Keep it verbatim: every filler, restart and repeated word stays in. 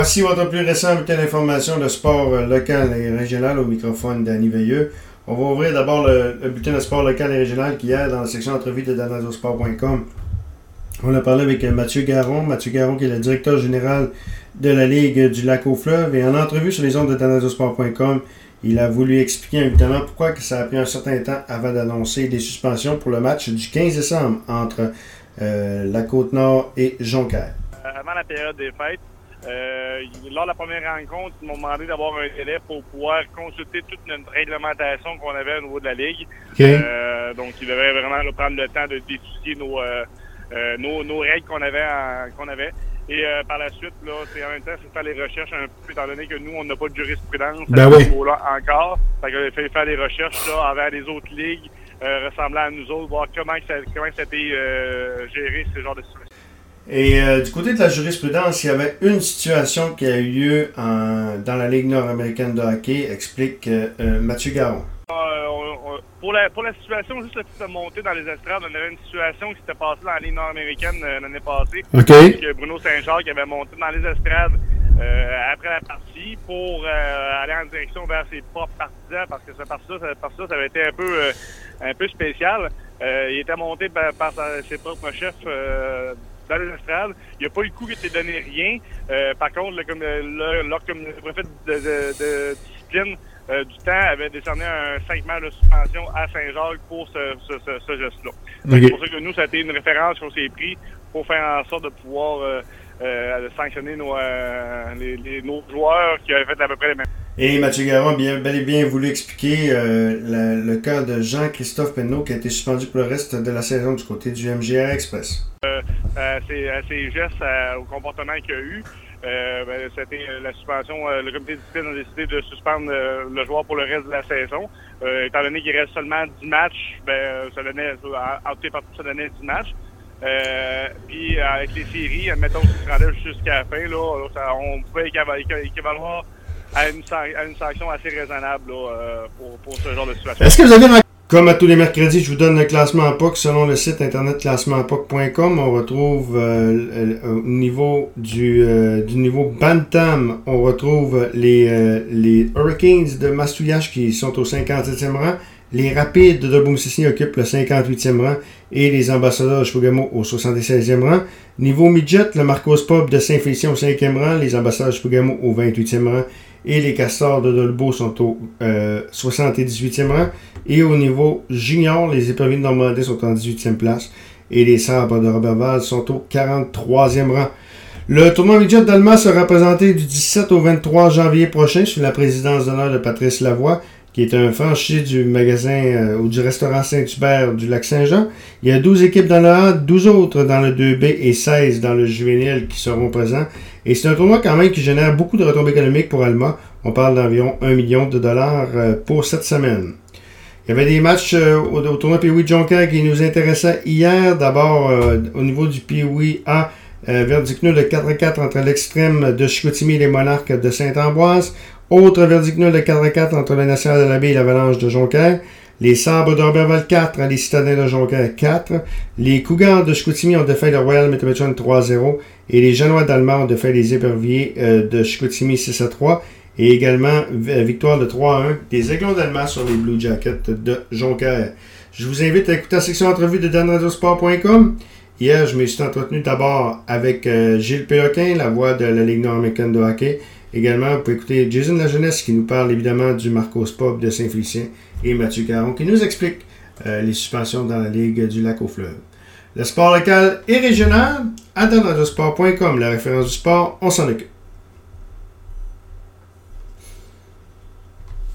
Voici votre plus récent bulletin d'information de sport local et régional au microphone d'Annie Veilleux. On va ouvrir d'abord le, le bulletin de sport local et régional qui est dans la section entrevue de danazosport point com. On a parlé avec Mathieu Garon. Mathieu Garon qui est le directeur général de la Ligue du Lac-aux-Fleuves. Et en entrevue sur les ondes de danazosport point com, il a voulu expliquer évidemment pourquoi que ça a pris un certain temps avant d'annoncer des suspensions pour le match du quinze décembre entre euh, la Côte-Nord et Jonquière. Avant la période des fêtes, Euh, lors de la première rencontre, ils m'ont demandé d'avoir un délai pour pouvoir consulter toute notre réglementation qu'on avait au niveau de la Ligue. Okay. Euh, donc, ils devaient vraiment là, prendre le temps de décider nos, euh, euh, nos, nos règles qu'on avait. En, qu'on avait. Et euh, par la suite, là, c'est en même temps, c'est faire les recherches un peu, étant donné que nous, on n'a pas de jurisprudence ben à ce oui. niveau-là encore. Fait qu'il a fallu faire des recherches là, envers les autres ligues euh, ressemblant à nous autres, voir comment ça, comment ça a été euh, géré, ce genre de situation. Et euh, du côté de la jurisprudence, il y avait une situation qui a eu lieu en, dans la Ligue nord-américaine de hockey, explique euh, euh, Mathieu Garon. Euh, on, on, pour, la, pour la situation, juste la petite montée dans les estrades, on avait une situation qui s'était passée dans la Ligue nord-américaine euh, l'année passée. OK. Avec Bruno Saint-Jacques qui avait monté dans les estrades euh, après la partie pour euh, aller en direction vers ses propres partisans parce que ce parti-là, ça, parti-là, ça avait été un peu, euh, un peu spécial. Euh, il était monté par, par sa, ses propres chefs euh, dans les estrades. Il n'y a pas eu le coup qui était donné rien. Euh, par contre, le, comme, le, le, comme le préfet de, de, de discipline euh, du temps avait décerné un cinq matchs de suspension à Saint-Jacques pour ce, ce, ce, ce geste-là. Okay. C'est pour ça que nous, ça a été une référence qu'on s'est pris pour faire en sorte de pouvoir euh, euh, sanctionner nos, euh, les, les, nos joueurs qui avaient fait à peu près les mêmes. Et Mathieu Garon a bien, bel et bien voulu expliquer euh, la, le cas de Jean-Christophe Penneau qui a été suspendu pour le reste de la saison du côté du M J R Express. Euh, à, ses, à ses gestes, à, au comportement qu'il a eu, euh, ben, c'était la suspension. Euh, le comité de discipline a décidé de suspendre euh, le joueur pour le reste de la saison. Euh, étant donné qu'il reste seulement dix matchs, ben, ça donnait, en tout cas, ça donnait dix matchs. Euh, puis avec les séries, admettons qu'il se rendait jusqu'à la fin, là, ça, on pouvait équivaloir à une, à une sanction assez raisonnable là, euh, pour, pour ce genre de situation. Est-ce que vous avez... Comme à tous les mercredis, je vous donne le classement en P O C selon le site internet classement P O C point com. On retrouve euh, au niveau du, euh, du niveau Bantam, on retrouve les, euh, les Hurricanes de Mascouillache qui sont au cinquante-septième rang. Les Rapides de Boom-Sisney occupent le cinquante-huitième rang et les Ambassadeurs de Chibougamau au soixante-seizième rang. Niveau Midget, le Marcos Pub de Saint-Félicien au cinquième rang, les Ambassadeurs de Chibougamau au vingt-huitième rang et les Castors de Dolbeau sont au euh, soixante-dix-huitième rang. Et au niveau junior, les Éperviers de Normandie sont en dix-huitième place et les Sabres de Roberval sont au quarante-troisième rang. Le tournoi Midget d'Alma sera présenté du dix-sept au vingt-trois janvier prochain sous la présidence d'honneur de Patrice Lavoie, qui est un franchi du magasin euh, ou du restaurant Saint-Hubert du Lac-Saint-Jean. Il y a douze équipes dans le A, douze autres dans le deux B et seize dans le juvénile qui seront présents. Et c'est un tournoi quand même qui génère beaucoup de retombées économiques pour Alma. On parle d'environ un million de dollars euh, pour cette semaine. Il y avait des matchs euh, au, au tournoi Pee-Wee de Jonquière qui nous intéressaient hier. D'abord, euh, au niveau du Pee-Wee A, euh, verdict nul de quatre à quatre entre l'extrême de Chicoutimi et les Monarques de Saint-Ambroise. Autre verdict nul de quatre à quatre entre le National de la Baie et l'Avalanche de Jonquière. Les Sabres d'Orberval quatre, les Citadins de Jonquière quatre. Les Cougars de Chicoutimi ont défait le Royal Metropolitan trois à zéro. Et les Genois d'Alma ont défait les Éperviers euh, de Chicoutimi six à trois. Et également, victoire de trois à un des Aiglons d'Alma sur les Blue Jackets de Jonquière. Je vous invite à écouter la section entrevue de danazosport point com. Hier, je me suis entretenu d'abord avec euh, Gilles Péloquin, la voix de la Ligue nord-américaine de hockey. Également, vous pouvez écouter Jason Lajeunesse qui nous parle évidemment du Marcos Pub de Saint-Félicien et Mathieu Caron qui nous explique euh, les suspensions dans la Ligue du Lac-aux-Fleuves. Le sport local et régional à danazosport point com, la référence du sport, on s'en occupe.